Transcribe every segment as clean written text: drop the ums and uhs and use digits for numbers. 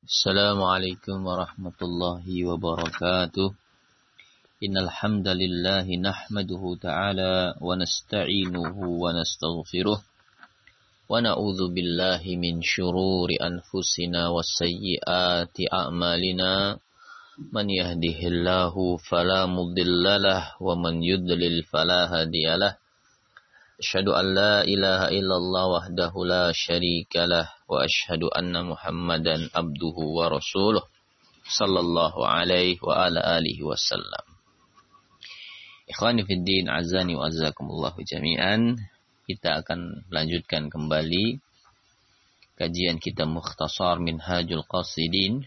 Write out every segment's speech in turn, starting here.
Assalamualaikum warahmatullahi wabarakatuh. Innal hamdalillah nahmaduhu ta'ala wa nasta'inuhu wa nastaghfiruh wa na'udzu billahi min syururi anfusina wa sayyiati a'malina. Man yahdihillahu fala mudhillalah wa man yudlil fala hadiyalah. Asyhadu an la ilaha illallah wahdahu la syarikalah wa asyhadu anna Muhammadan abduhu wa rasuluh sallallahu alaihi wa ala alihi wasallam. Ikhwani fid din, azani wa azzakumullah jami'an. Kita akan lanjutkan kembali kajian kita Mukhtasar Minhajul Qasidin.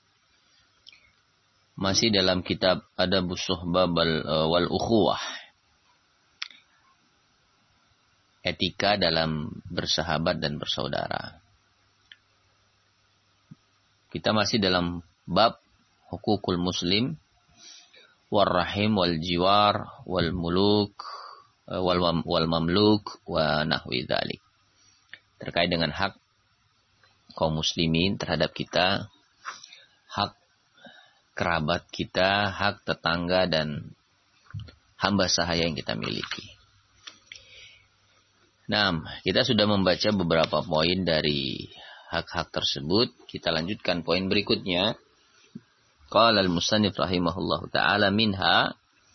Masih dalam kitab Adabus Suhbah wal Ukhuwah. Etika dalam bersahabat dan bersaudara. Kita masih dalam bab hukukul muslim, warrahim wal jiwar wal muluk wal mamluk wa nahwi dzalik. Terkait dengan hak kaum muslimin terhadap kita, hak kerabat kita, hak tetangga dan hamba sahaya yang kita miliki. Nah, kita sudah membaca beberapa poin dari hak-hak tersebut. Kita lanjutkan poin berikutnya. Qala al-musannif rahimahullahu ta'ala minha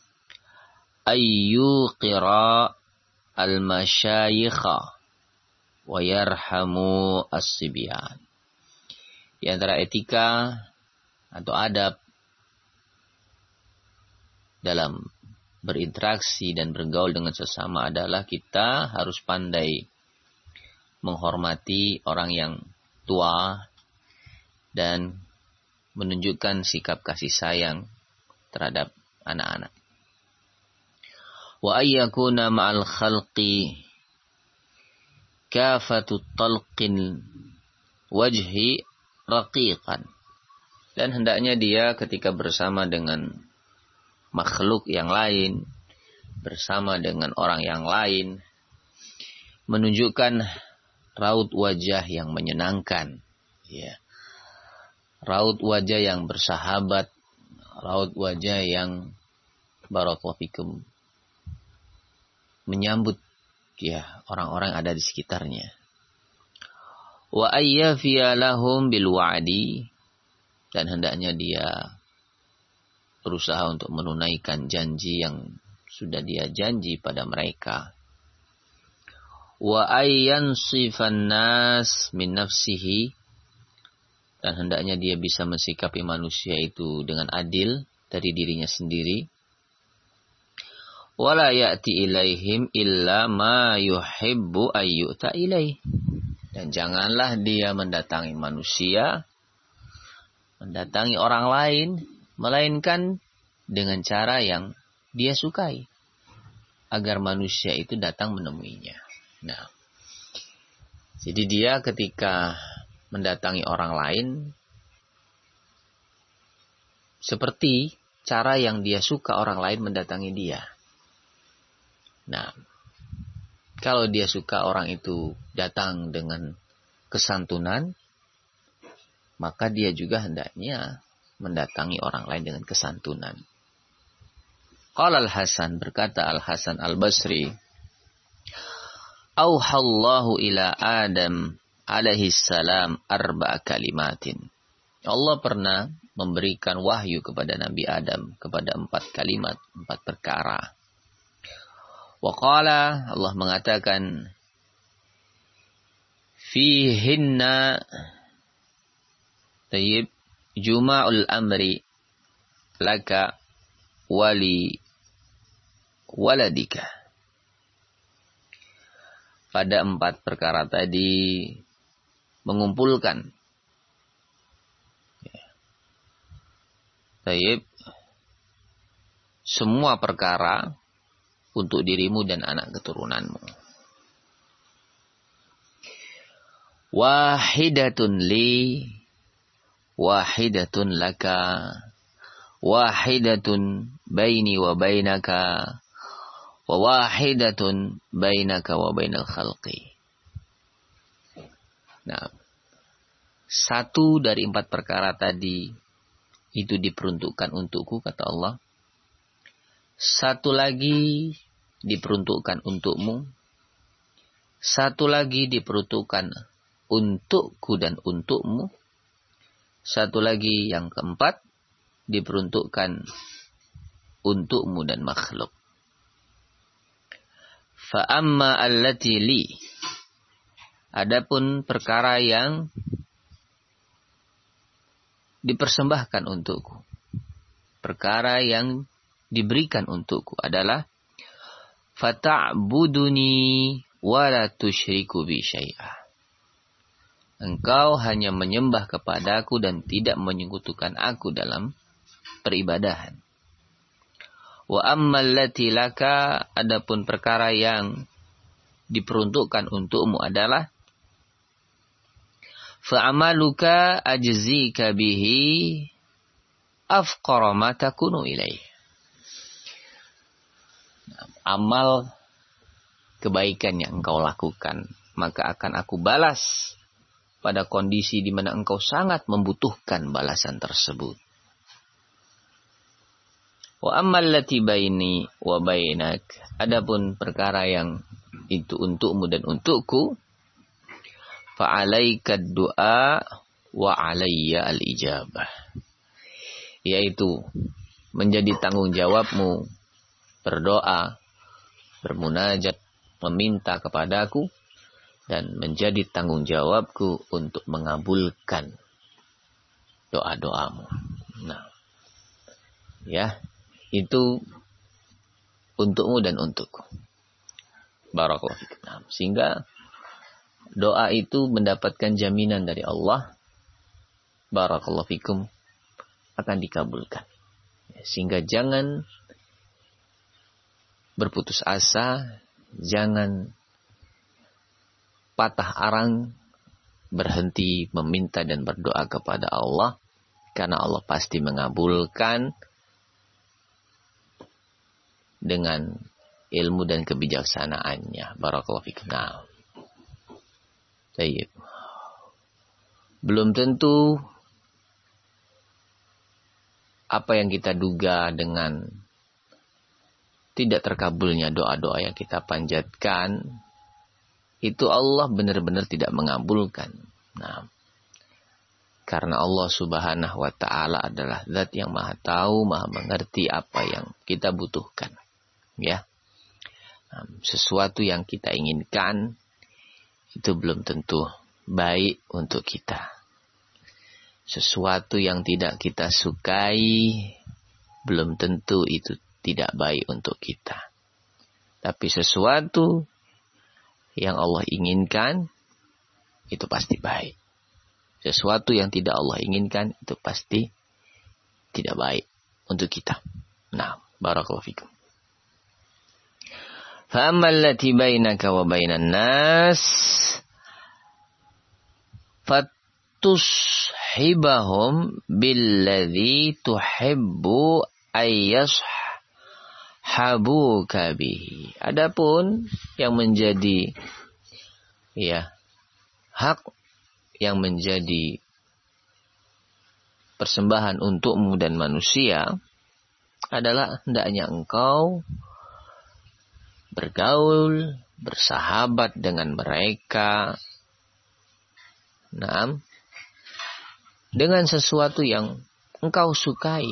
ayyuqira al-masyayikha wa yarhamu as-sibyan. Di antara etika atau adab dalam berinteraksi dan bergaul dengan sesama adalah kita harus pandai menghormati orang yang tua dan menunjukkan sikap kasih sayang terhadap anak-anak. Wa ayyakuna ma'al khalqi kafatu talqin wajhi raqiqan. Dan hendaknya dia ketika bersama dengan makhluk yang lain, bersama dengan orang yang lain, menunjukkan raut wajah yang menyenangkan, ya. Raut wajah yang bersahabat, raut wajah yang barakallahu fikum menyambut ya orang-orang ada di sekitarnya. Wa ayyafiya lahum bil wa'di, dan hendaknya dia berusaha untuk menunaikan janji yang sudah dia janji pada mereka. Wa ayyansifan nas min nafsihi, dan hendaknya dia bisa mensikapi manusia itu dengan adil dari dirinya sendiri. Wala ya'ti ilaihim illa ma yuhibbu ayyuta ilaih, dan janganlah dia mendatangi manusia, mendatangi orang lain, melainkan dengan cara yang dia sukai, agar manusia itu datang menemuinya. Nah, jadi dia ketika mendatangi orang lain, seperti cara yang dia suka orang lain mendatangi dia. Nah, kalau dia suka orang itu datang dengan kesantunan, maka dia juga hendaknya mendatangi orang lain dengan kesantunan. Qala Al-Hasan, berkata Al-Hasan Al-Basri, auhallahu ila Adam alaihi salam arba'a kalimatin. Allah pernah memberikan wahyu kepada Nabi Adam kepada 4 kalimat, 4 perkara. Wa qala, Allah mengatakan, fihinna tayyib juma'ul amri laka wali waladika. Pada 4 perkara tadi mengumpulkan tayyib semua perkara untuk dirimu dan anak keturunanmu. Wahidatun li wahidatun laka wahidatun baini wa bainaka wa wahidatun bainaka wa bainal khalqi. Nah, satu dari 4 perkara tadi itu diperuntukkan untukku, kata Allah. Satu lagi diperuntukkan untukmu. Satu lagi diperuntukkan untukku dan untukmu. Satu lagi yang keempat diperuntukkan untukmu dan makhluk. Fa'amma allati li. Adapun perkara yang dipersembahkan untukku, perkara yang diberikan untukku adalah fata'buduni wa la tusyriku bi syai'a. Engkau hanya menyembah kepadaku dan tidak menyekutukan aku dalam peribadahan. Wa ammal lati laka, adapun perkara yang diperuntukkan untukmu adalah fa'amaluka ajzika bihi afqara ma takunu ilaih. Amal kebaikan yang engkau lakukan, maka akan aku balas pada kondisi di mana engkau sangat membutuhkan balasan tersebut. Wa ammal lati baini wa bainak, adapun perkara yang itu untukmu dan untukku, fa alaika du'a wa alayya al-ijabah, yaitu menjadi tanggung jawabmu berdoa, bermunajat, meminta kepadaku, dan menjadi tanggung jawabku untuk mengabulkan doa-doamu. Nah, ya, itu untukmu dan untukku. Barakallahu fikum. Nah, sehingga doa itu mendapatkan jaminan dari Allah, barakallahu fikum, akan dikabulkan. Sehingga jangan berputus asa, jangan patah arang, berhenti meminta dan berdoa kepada Allah, karena Allah pasti mengabulkan dengan ilmu dan kebijaksanaannya. Barakallahu fikum. Nah, baik. Belum tentu apa yang kita duga dengan tidak terkabulnya doa-doa yang kita panjatkan, itu Allah benar-benar tidak mengabulkan. Nah, karena Allah Subhanahu wa Ta'ala adalah zat yang maha tahu, maha mengerti apa yang kita butuhkan. Ya, nah, sesuatu yang kita inginkan itu belum tentu baik untuk kita. Sesuatu yang tidak kita sukai belum tentu itu tidak baik untuk kita. Tapi sesuatu yang Allah inginkan itu pasti baik. Sesuatu yang tidak Allah inginkan itu pasti tidak baik untuk kita. Nah, barakallahu fikum. Fa ammal lati bainaka wa bainan nas fatushibahum billadzi tuhibbu ayyashabuka bihi. Adapun yang menjadi hak, yang menjadi persembahan untukmu dan manusia adalah hendaknya engkau bergaul, bersahabat dengan mereka, dengan sesuatu yang engkau sukai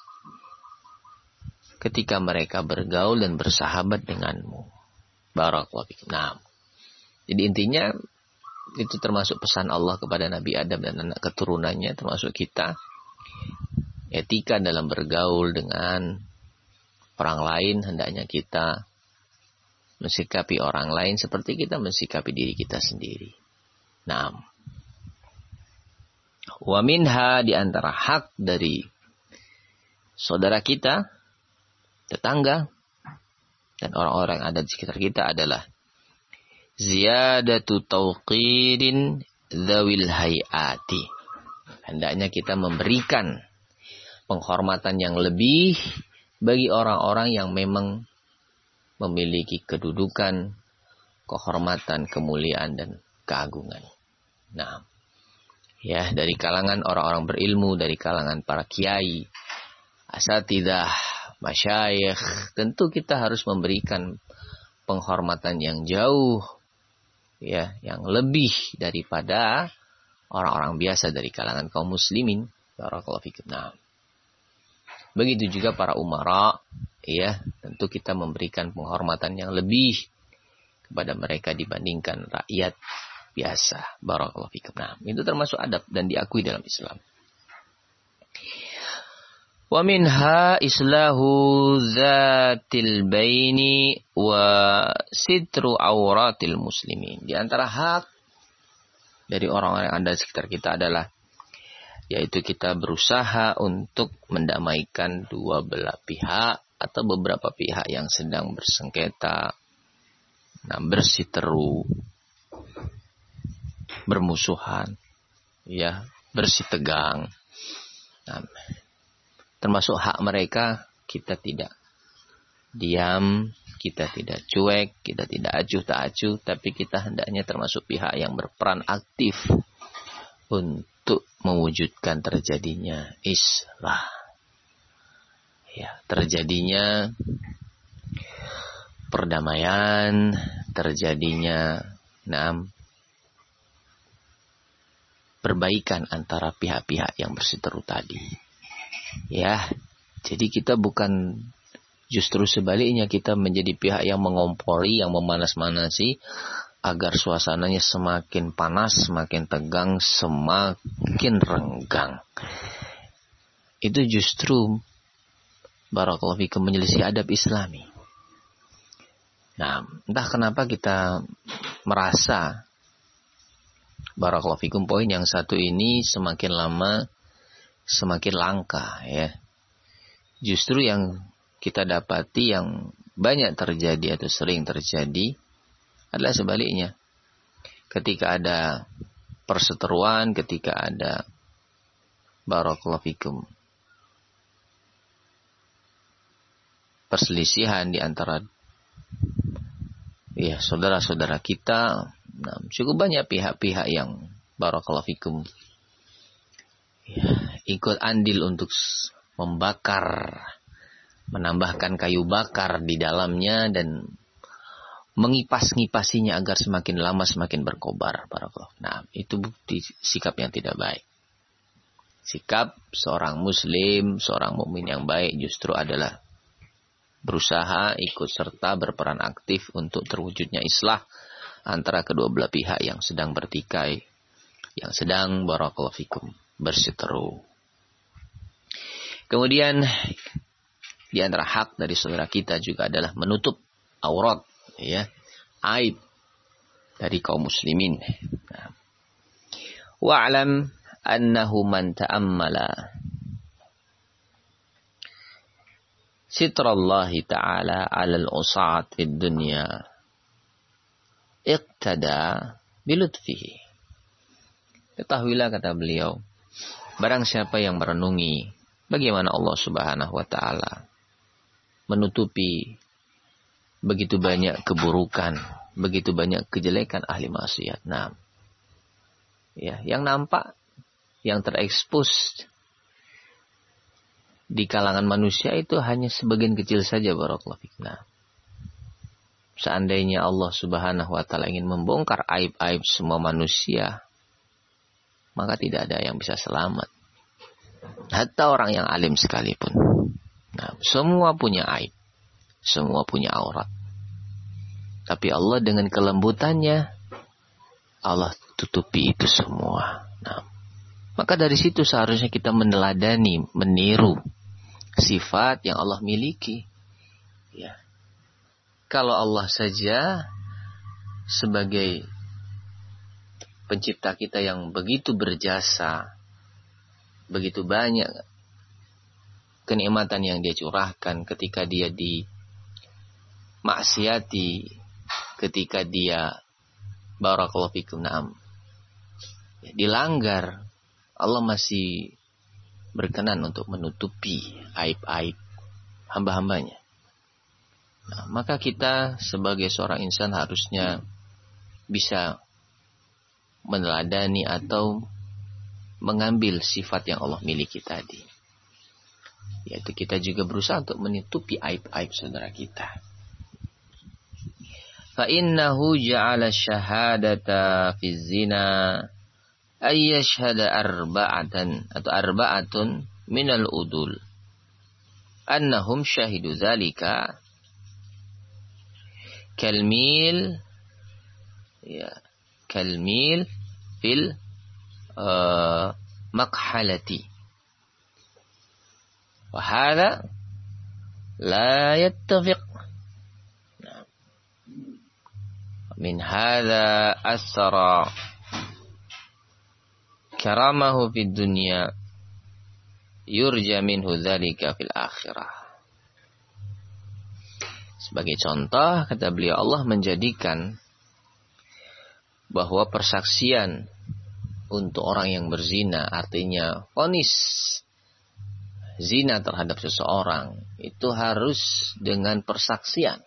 ketika mereka bergaul dan bersahabat denganmu. Barakallahu fikum. Nah, jadi intinya itu termasuk pesan Allah kepada Nabi Adam dan anak keturunannya, termasuk kita. Etika dalam bergaul dengan orang lain, hendaknya kita mensikapi orang lain seperti kita mensikapi diri kita sendiri. Nah, wa minha, di antara hak dari saudara kita, tetangga, dan orang-orang yang ada di sekitar kita adalah ziyadatu tauqirin dzawil hayati. Hendaknya kita memberikan penghormatan yang lebih bagi orang-orang yang memang memiliki kedudukan, kehormatan, kemuliaan, dan keagungan. Nah, Ya, dari kalangan orang-orang berilmu, dari kalangan para kiai, asatidzah, masyayikh, tentu kita harus memberikan penghormatan yang jauh, ya, yang lebih daripada orang-orang biasa dari kalangan kaum muslimin. Barakallahu fikum. Nah, begitu juga para umara, ya, tentu kita memberikan penghormatan yang lebih kepada mereka dibandingkan rakyat biasa. Barakallahu fikum. Nah, itu termasuk adab dan diakui dalam Islam. Wa minha islahu zatil baini wa sitru auratil muslimin. Di antara hak dari orang-orang yang ada di sekitar kita adalah yaitu kita berusaha untuk mendamaikan dua belah pihak atau beberapa pihak yang sedang bersengketa, nah, bersiteru, bermusuhan, ya, bersitegang. Nah, termasuk hak mereka, kita tidak diam, kita tidak cuek, kita tidak acuh tak acuh, tapi kita hendaknya termasuk pihak yang berperan aktif untuk mewujudkan terjadinya islah. Ya, terjadinya perdamaian, terjadinya perbaikan antara pihak-pihak yang berseteru tadi. Ya, jadi kita bukan, justru sebaliknya kita menjadi pihak yang mengompori, yang memanas-manasi agar suasananya semakin panas, semakin tegang, semakin renggang. Itu justru barakallahu fikum menyelisih adab Islami. Nah, entah kenapa kita merasa barakallahu fikum poin yang satu ini semakin lama semakin langka, ya. Justru yang kita dapati yang banyak terjadi atau sering terjadi adalah sebaliknya. Ketika ada perseteruan, ketika ada barakallahu fikum perselisihan di antara ya saudara-saudara kita, nah, cukup banyak pihak-pihak yang barakallahu fikum ya, ikut andil untuk membakar, menambahkan kayu bakar di dalamnya dan mengipas-ngipasinya agar semakin lama semakin berkobar. Barakallahu. Nah, itu bukti sikap yang tidak baik. Sikap seorang muslim, seorang mukmin yang baik justru adalah berusaha ikut serta berperan aktif untuk terwujudnya islah antara kedua belah pihak yang sedang bertikai, yang sedang barakallahu fikum berseteru. Kemudian di antara hak dari saudara kita juga adalah menutup aurat, ya, aib dari kaum muslimin. Nah, wa'lam annahu man ta'ammala sitrallahi ta'ala 'alal usat fid dunya iqtada bilutfihi. Ketahuilah, kata beliau, barang siapa yang merenungi bagaimana Allah Subhanahu wa taala menutupi begitu banyak keburukan, begitu banyak kejelekan ahli maksiat. Nah, ya, yang nampak, yang terekspos di kalangan manusia itu hanya sebagian kecil saja, barakallahu fiik. Nah, seandainya Allah Subhanahu wa taala ingin membongkar aib-aib semua manusia, maka tidak ada yang bisa selamat. Hatta orang yang alim sekalipun. Nah, semua punya aib, semua punya aurat. Tapi Allah dengan kelembutannya, Allah tutupi itu semua. Nah, maka dari situ seharusnya kita meneladani, meniru sifat yang Allah miliki. Ya. Kalau Allah saja sebagai pencipta kita yang begitu berjasa, begitu banyak kenikmatan yang Dia curahkan ketika Dia dimaksiati, ketika Dia barakallahu fikum na'am dilanggar, Allah masih berkenan untuk menutupi aib-aib hamba-hambanya. Nah, maka kita sebagai seorang insan harusnya bisa meneladani atau mengambil sifat yang Allah miliki tadi. Yaitu kita juga berusaha untuk menutupi aib-aib saudara kita. Fa innahu ja'ala syahadata fi zina ay yashhada arba'atun minal udul annahum syahidu dzalika kalmil fil makhalati. وهذا لا يتفق. من هذا أثر كرامه في الدنيا يرجى منه ذلك في الآخرة. Sebagai contoh, kata beliau, Allah menjadikan bahwa persaksian untuk orang yang berzina, artinya vonis zina terhadap seseorang, itu harus dengan persaksian,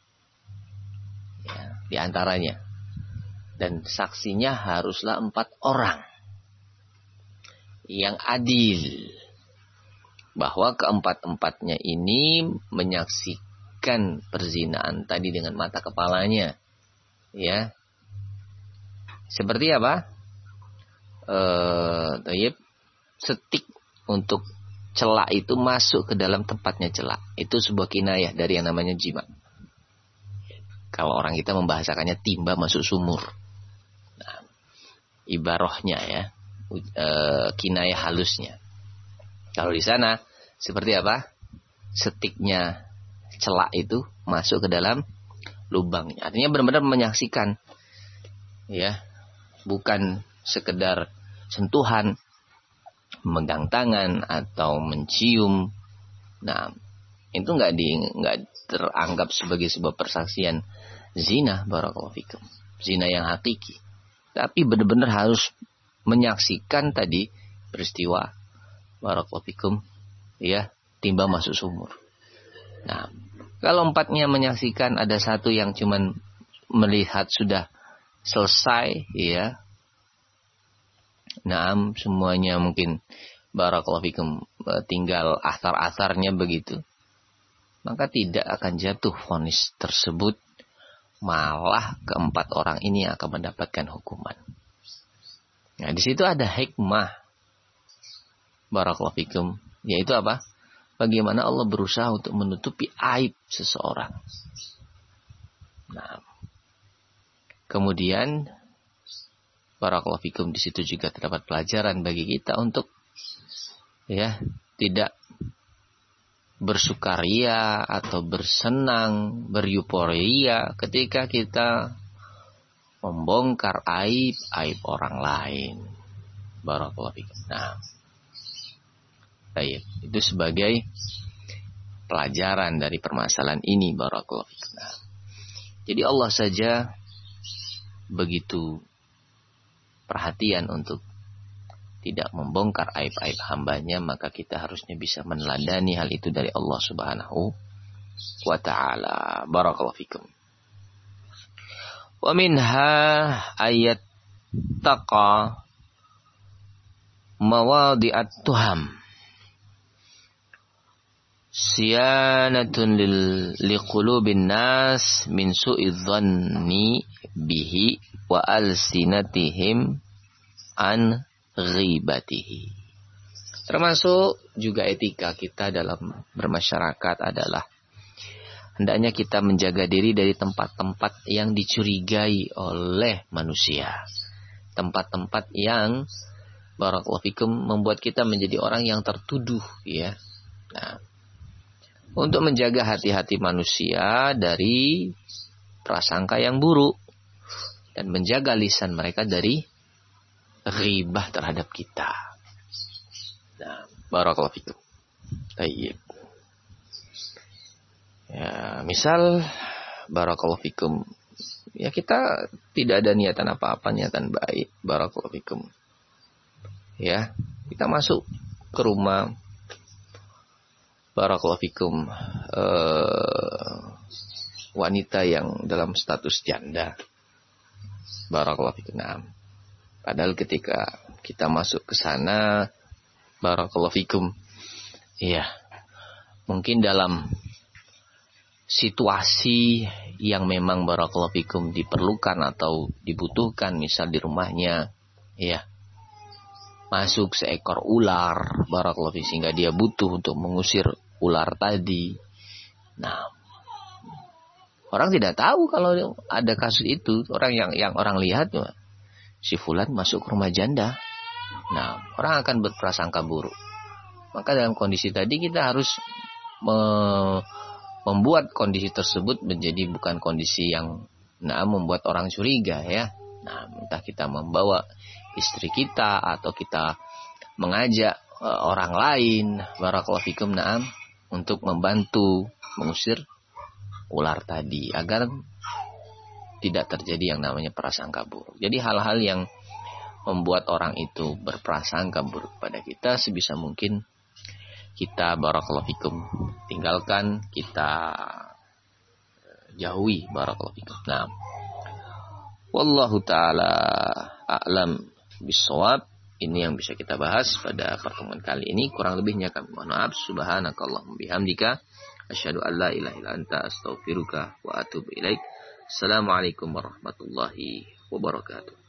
ya, di antaranya. Dan saksinya haruslah 4 orang yang adil, bahwa keempat-empatnya ini menyaksikan perzinaan tadi dengan mata kepalanya, ya. Seperti apa? Setik untuk celak itu masuk ke dalam tempatnya celak. Itu sebuah kinayah dari yang namanya jima. Kalau orang kita membahasakannya timba masuk sumur. Nah, ibarohnya ya, kinayah halusnya. Kalau di sana seperti apa? Setiknya celak itu masuk ke dalam lubangnya. Artinya benar-benar menyaksikan, ya, bukan sekedar sentuhan, memegang tangan atau mencium. Nah, itu nggak teranggap sebagai sebuah persaksian zina, barakallahu fikum. Zina yang hakiki. Tapi benar-benar harus menyaksikan tadi peristiwa, barakallahu fikum, ya, timba masuk sumur. Nah, kalau 4-nya menyaksikan, ada 1 yang cuman melihat sudah selesai, ya. Naam, semuanya mungkin barakallahu fikum tinggal asar-asarnya begitu. Maka tidak akan jatuh vonis tersebut, malah keempat orang ini akan mendapatkan hukuman. Nah, di situ ada hikmah, barakallahu fikum, yaitu apa? Bagaimana Allah berusaha untuk menutupi aib seseorang. Nah, kemudian barakallahu fikum, di situ juga terdapat pelajaran bagi kita untuk, ya, tidak bersukaria atau bersenang, beryuforia ketika kita membongkar aib orang lain. Barakallahu fikum. Nah, baik, itu sebagai pelajaran dari permasalahan ini, barakallahu fikum. Nah, jadi Allah saja begitu perhatian untuk tidak membongkar aib-aib hambanya, maka kita harusnya bisa meneladani hal itu dari Allah Subhanahu wa ta'ala. Barakallahu fikum. Wa minha ayat taqa mawadi'at tuham siyanatun liqulubin nas min su'iz dhanni bihi wa alsinatihim an ghibatihi. Termasuk juga etika kita dalam bermasyarakat adalah hendaknya kita menjaga diri dari tempat-tempat yang dicurigai oleh manusia. Tempat-tempat yang barakallahu fikum membuat kita menjadi orang yang tertuduh, ya. Nah, untuk menjaga hati-hati manusia dari prasangka yang buruk dan menjaga lisan mereka dari ghibah terhadap kita. Nah, barakallahu fikum. Baik. Ya, misal barakallahu fikum, ya, kita tidak ada niatan apa-apa, niatan baik, barakallahu fikum. Ya, kita masuk ke rumah, barakallahu fikum, wanita yang dalam status janda, barakallahu fikum. Nah, padahal ketika kita masuk ke sana, barakallahu fikum. Iya. Mungkin dalam situasi yang memang barakallahu fikum diperlukan atau dibutuhkan, misal di rumahnya, ya, masuk seekor ular, barakallahu fikum, sehingga dia butuh untuk mengusir ular tadi. Nah, orang tidak tahu kalau ada kasus itu. Orang yang orang lihat, si fulan masuk ke rumah janda. Nah, orang akan berprasangka buruk. Maka dalam kondisi tadi kita harus membuat kondisi tersebut menjadi bukan kondisi yang membuat orang curiga, ya. Nah, entah kita membawa istri kita atau kita mengajak orang lain, barakallahu fikum, untuk membantu mengusir ular tadi agar tidak terjadi yang namanya prasangka buruk. Jadi hal-hal yang membuat orang itu berprasangka buruk pada kita, sebisa mungkin kita barakallahu fikum tinggalkan, kita jauhi, barakallahu fikum. Nah, wallahu taala a'lam bissawab. Ini yang bisa kita bahas pada pertemuan kali ini. Kurang lebihnya kami mohon maaf. Subhanakallahumma bihamdika asyhadu an la ilaha illa anta astaghfiruka wa atubu ilaik. Assalamualaikum warahmatullahi wabarakatuh.